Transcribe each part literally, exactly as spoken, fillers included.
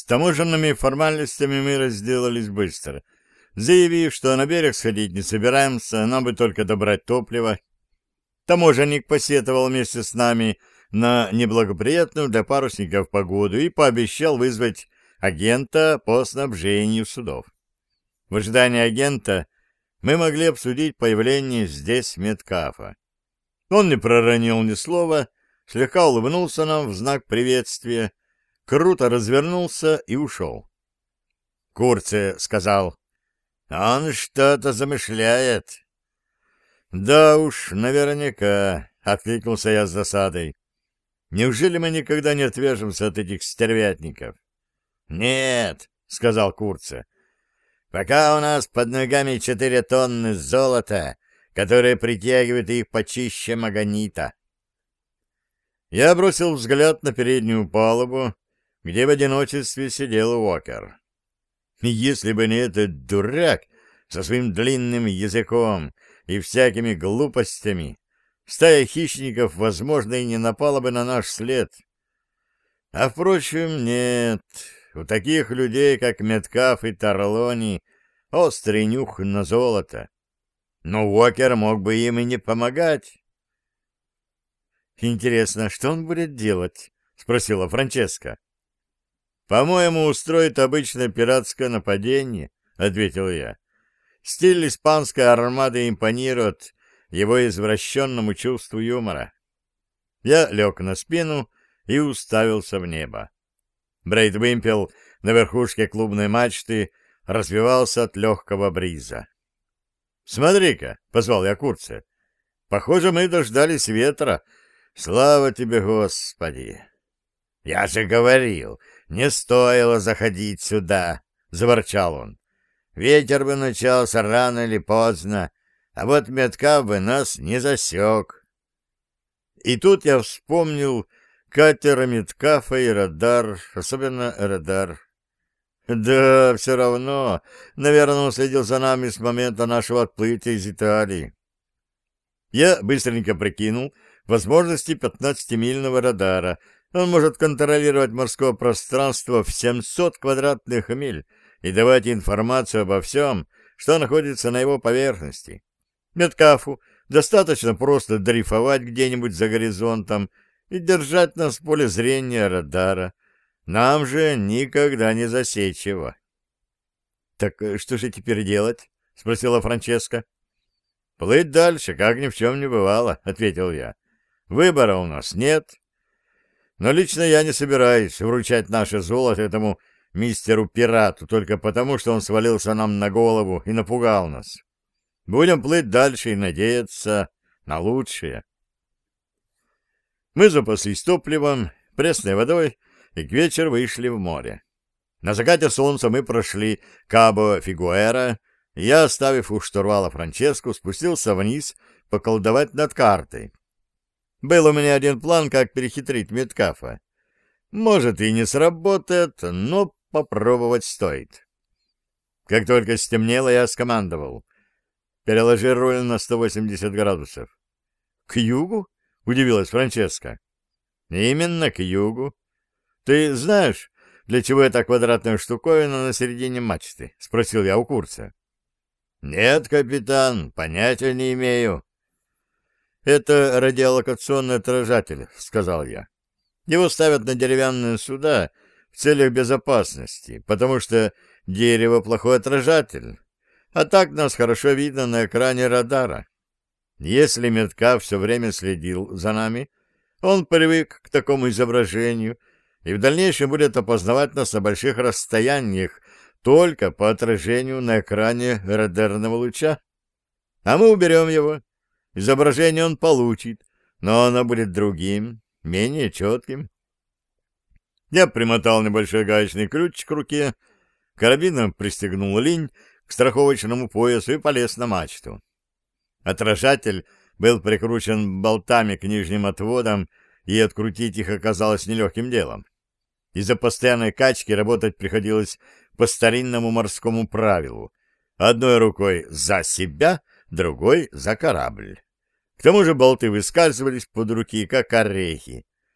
С таможенными формальностями мы разделались быстро, заявив, что на берег сходить не собираемся, нам бы только добрать топливо. Таможенник посетовал вместе с нами на неблагоприятную для парусников погоду и пообещал вызвать агента по снабжению судов. В ожидании агента мы могли обсудить появление здесь Меткафа. Он не проронил ни слова, слегка улыбнулся нам в знак приветствия, круто развернулся и ушел. Курце сказал: «Он что-то замышляет». «Да уж, наверняка», — откликнулся я с досадой. «Неужели мы никогда не отвяжемся от этих стервятников?» «Нет», — сказал Курце, — «пока у нас под ногами четыре тонны золота, которые притягивают их почище магонита». Я бросил взгляд на переднюю палубу, где в одиночестве сидел Уокер. Если бы не этот дурак со своим длинным языком и всякими глупостями, стая хищников, возможно, и не напала бы на наш след. А, впрочем, нет. У таких людей, как Меткаф и Тарлони, острый нюх на золото. Но Уокер мог бы им и не помогать. «Интересно, что он будет делать?» — спросила Франческа. «По-моему, устроит обычное пиратское нападение», — ответил я. «Стиль испанской армады импонирует его извращенному чувству юмора». Я лег на спину и уставился в небо. Брейд-вымпел на верхушке клубной мачты развивался от легкого бриза. «Смотри-ка», — позвал я Курце, — «похоже, мы дождались ветра. Слава тебе, Господи!» «Я же говорил, не стоило заходить сюда», — заворчал он. «Ветер бы начался рано или поздно, а вот Меткаф бы нас не засек». И тут я вспомнил катера Меткафа и радар, особенно радар. Да, все равно, наверное, он следил за нами с момента нашего отплытия из Италии. Я быстренько прикинул возможности пятнадцатимильного радара. Он может контролировать морское пространство в семьсот квадратных миль и давать информацию обо всем, что находится на его поверхности. Меткафу достаточно просто дрейфовать где-нибудь за горизонтом и держать нас в поле зрения радара. Нам же никогда не засечь его. — Так что же теперь делать? — спросила Франческа. — Плыть дальше, как ни в чем не бывало, — ответил я. — Выбора у нас нет. Но лично я не собираюсь вручать наше золото этому мистеру-пирату только потому, что он свалился нам на голову и напугал нас. Будем плыть дальше и надеяться на лучшее. Мы запаслись топливом, пресной водой и к вечеру вышли в море. На закате солнца мы прошли Кабо-Фигуэра, и я, оставив у штурвала Франческу, спустился вниз поколдовать над картой. Был у меня один план, как перехитрить Меткафа. Может, и не сработает, но попробовать стоит. Как только стемнело, я скомандовал: «Переложи руль на сто восемьдесят градусов». «К югу?» — удивилась Франческа. «Именно к югу. Ты знаешь, для чего эта квадратная штуковина на середине мачты?» — спросил я у Курца. «Нет, капитан, понятия не имею». «Это радиолокационный отражатель», — сказал я. «Его ставят на деревянные суда в целях безопасности, потому что дерево — плохой отражатель, а так нас хорошо видно на экране радара. Если Меткаф все время следил за нами, он привык к такому изображению и в дальнейшем будет опознавать нас на больших расстояниях только по отражению на экране радарного луча. А мы уберем его. Изображение он получит, но оно будет другим, менее четким». Я примотал небольшой гаечный ключ к руке, карабином пристегнул линь к страховочному поясу и полез на мачту. Отражатель был прикручен болтами к нижним отводам, и открутить их оказалось нелегким делом. Из-за постоянной качки работать приходилось по старинному морскому правилу: одной рукой за себя, другой за корабль. К тому же болты выскальзывались под руки, как орехи.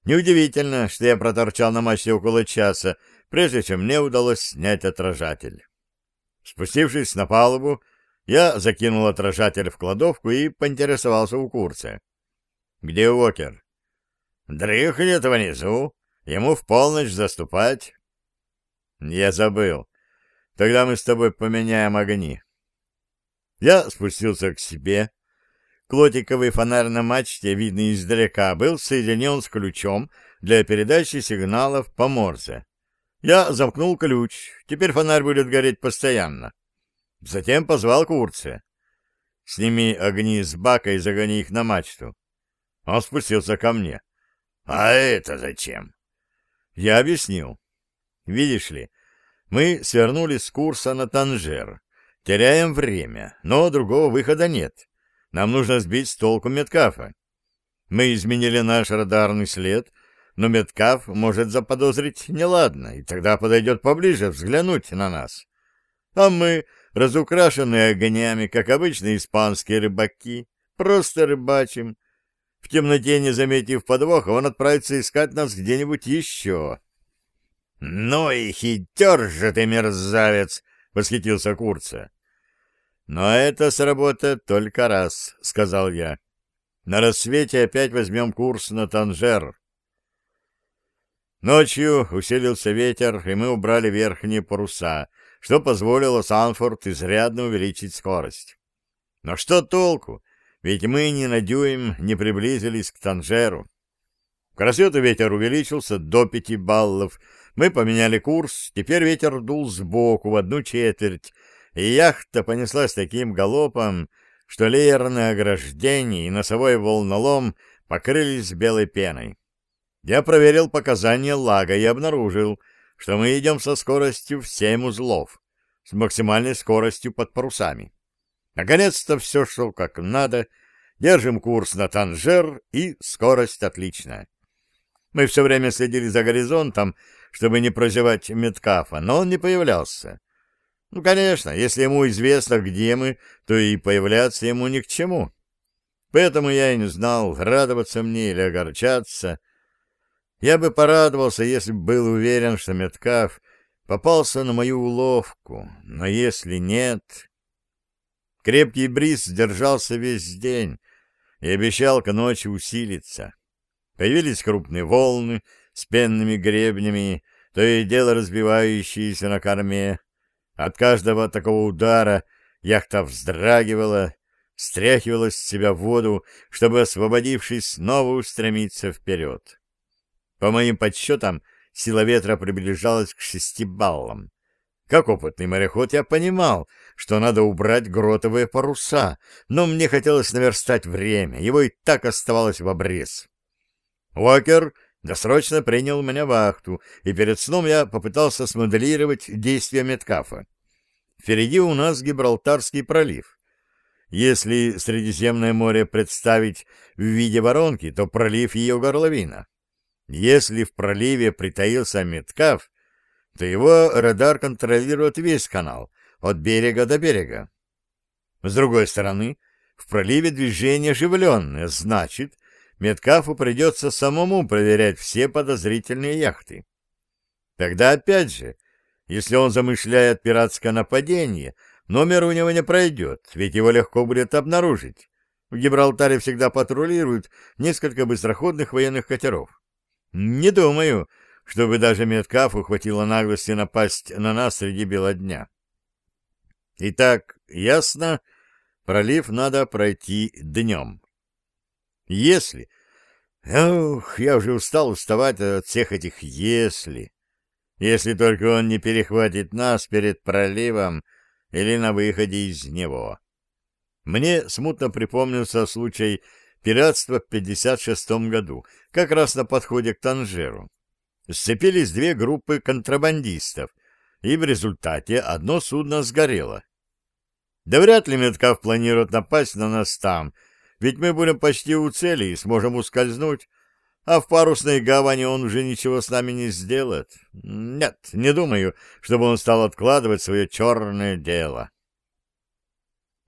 Неудивительно, что я проторчал на мачте около часа, прежде чем мне удалось снять отражатель. Спустившись на палубу, я закинул отражатель в кладовку и поинтересовался у Курца. — Где Уокер? — Дрыхнет внизу. Ему в полночь заступать. — Я забыл. Тогда мы с тобой поменяем огни. Я спустился к себе. Клотиковый фонарь на мачте, видный издалека, был соединен с ключом для передачи сигналов по Морзе. Я замкнул ключ. Теперь фонарь будет гореть постоянно. Затем позвал Курца. «Сними огни с бака и загони их на мачту». Он спустился ко мне. «А это зачем?» Я объяснил. «Видишь ли, мы свернули с курса на Танжер. Теряем время, но другого выхода нет. Нам нужно сбить с толку Меткафа. Мы изменили наш радарный след, но Меткаф может заподозрить неладно, и тогда подойдет поближе взглянуть на нас. А мы, разукрашенные огнями, как обычные испанские рыбаки, просто рыбачим. В темноте, не заметив подвоха, он отправится искать нас где-нибудь еще». «Ну и хитер же ты, мерзавец!» — восхитился Курца. «Но это сработает только раз», — сказал я. «На рассвете опять возьмем курс на Танжер». Ночью усилился ветер, и мы убрали верхние паруса, что позволило Санфорд изрядно увеличить скорость. Но что толку? Ведь мы ни на дюйм не приблизились к Танжеру. К рассвету ветер увеличился до пяти баллов. Мы поменяли курс, теперь ветер дул сбоку в одну четверть, и яхта понеслась таким галопом, что леерные ограждения и носовой волнолом покрылись белой пеной. Я проверил показания лага и обнаружил, что мы идем со скоростью в семь узлов, с максимальной скоростью под парусами. Наконец-то все шло как надо, держим курс на Танжер, и скорость отличная. Мы все время следили за горизонтом, чтобы не прозевать Меткафа, но он не появлялся. Ну, конечно, если ему известно, где мы, то и появляться ему ни к чему. Поэтому я и не знал, радоваться мне или огорчаться. Я бы порадовался, если бы был уверен, что Меткаф попался на мою уловку, но если нет... Крепкий бриз держался весь день и обещал к ночи усилиться. Появились крупные волны с пенными гребнями, то и дело разбивающиеся на корме. От каждого такого удара яхта вздрагивала, стряхивала с себя воду, чтобы, освободившись, снова устремиться вперед. По моим подсчетам, сила ветра приближалась к шести баллам. Как опытный мореход я понимал, что надо убрать гротовые паруса, но мне хотелось наверстать время, его и так оставалось в обрез. Уокер досрочно принял меня в вахту, и перед сном я попытался смоделировать действия Меткафа. Впереди у нас Гибралтарский пролив. Если Средиземное море представить в виде воронки, то пролив ее горловина. Если в проливе притаился Меткаф, то его радар контролирует весь канал, от берега до берега. С другой стороны, в проливе движение оживленное, значит, Меткафу придется самому проверять все подозрительные яхты. Тогда опять же, если он замышляет пиратское нападение, номер у него не пройдет, ведь его легко будет обнаружить. В Гибралтаре всегда патрулируют несколько быстроходных военных катеров. Не думаю, чтобы даже Меткафу хватило наглости напасть на нас среди бела дня. Итак, ясно, пролив надо пройти днем. Если... Ох, я уже устал уставать от всех этих «если». Если только он не перехватит нас перед проливом или на выходе из него. Мне смутно припомнился случай пиратства в пятьдесят шестом году, как раз на подходе к Танжеру. Сцепились две группы контрабандистов, и в результате одно судно сгорело. Да вряд ли Меткаф планирует напасть на нас там, ведь мы будем почти у цели и сможем ускользнуть, а в парусной гавани он уже ничего с нами не сделает. Нет, не думаю, чтобы он стал откладывать свое черное дело.